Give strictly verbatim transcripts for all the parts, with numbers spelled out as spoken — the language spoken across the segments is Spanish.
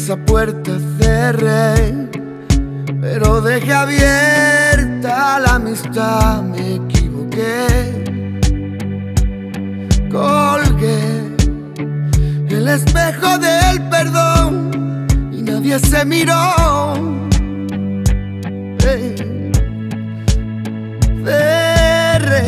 esa puerta cerré, pero dejé abierta la amistad. Me equivoqué, colgué el espejo del perdón y nadie se miró. Hey. Cerré,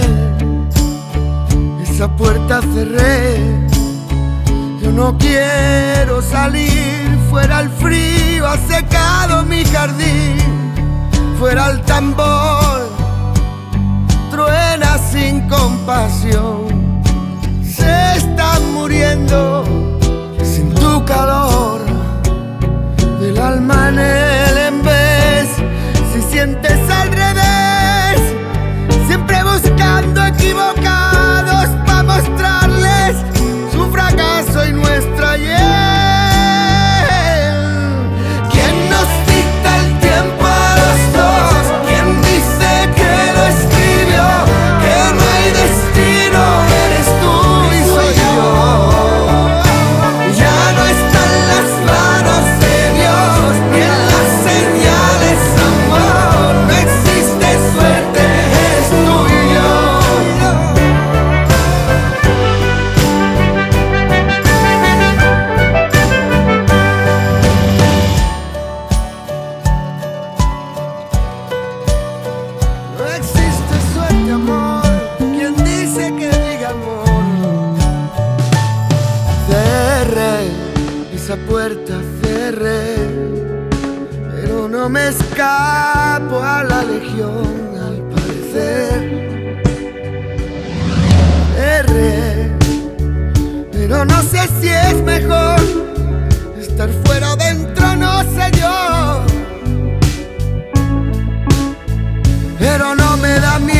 esa puerta cerré. Yo no quiero salir, fuera el frío ha secado mi jardín, fuera el tambor truena sin compasión. Se están muriendo sin tu calor, del alma en el en vez. Si sientes al revés, siempre buscando equivocados para mostrarles su fracaso y nuestra hiel. ¿Quién nos dicta el tiempo a los dos? ¿Quién dice que lo escribió? Que no hay destino, eres tú y soy yo. Ya no están las manos de Dios ni en las señales, amor. No existe suerte, eres tú y yo. No existe suerte, amor. ¿Quién dice que diga amor? Cerré, esa puerta cerré, pero no me escapo a la legión al parecer. Cerré, pero no sé si es mejor estar fuera o dentro, no sé yo. Pero no me da miedo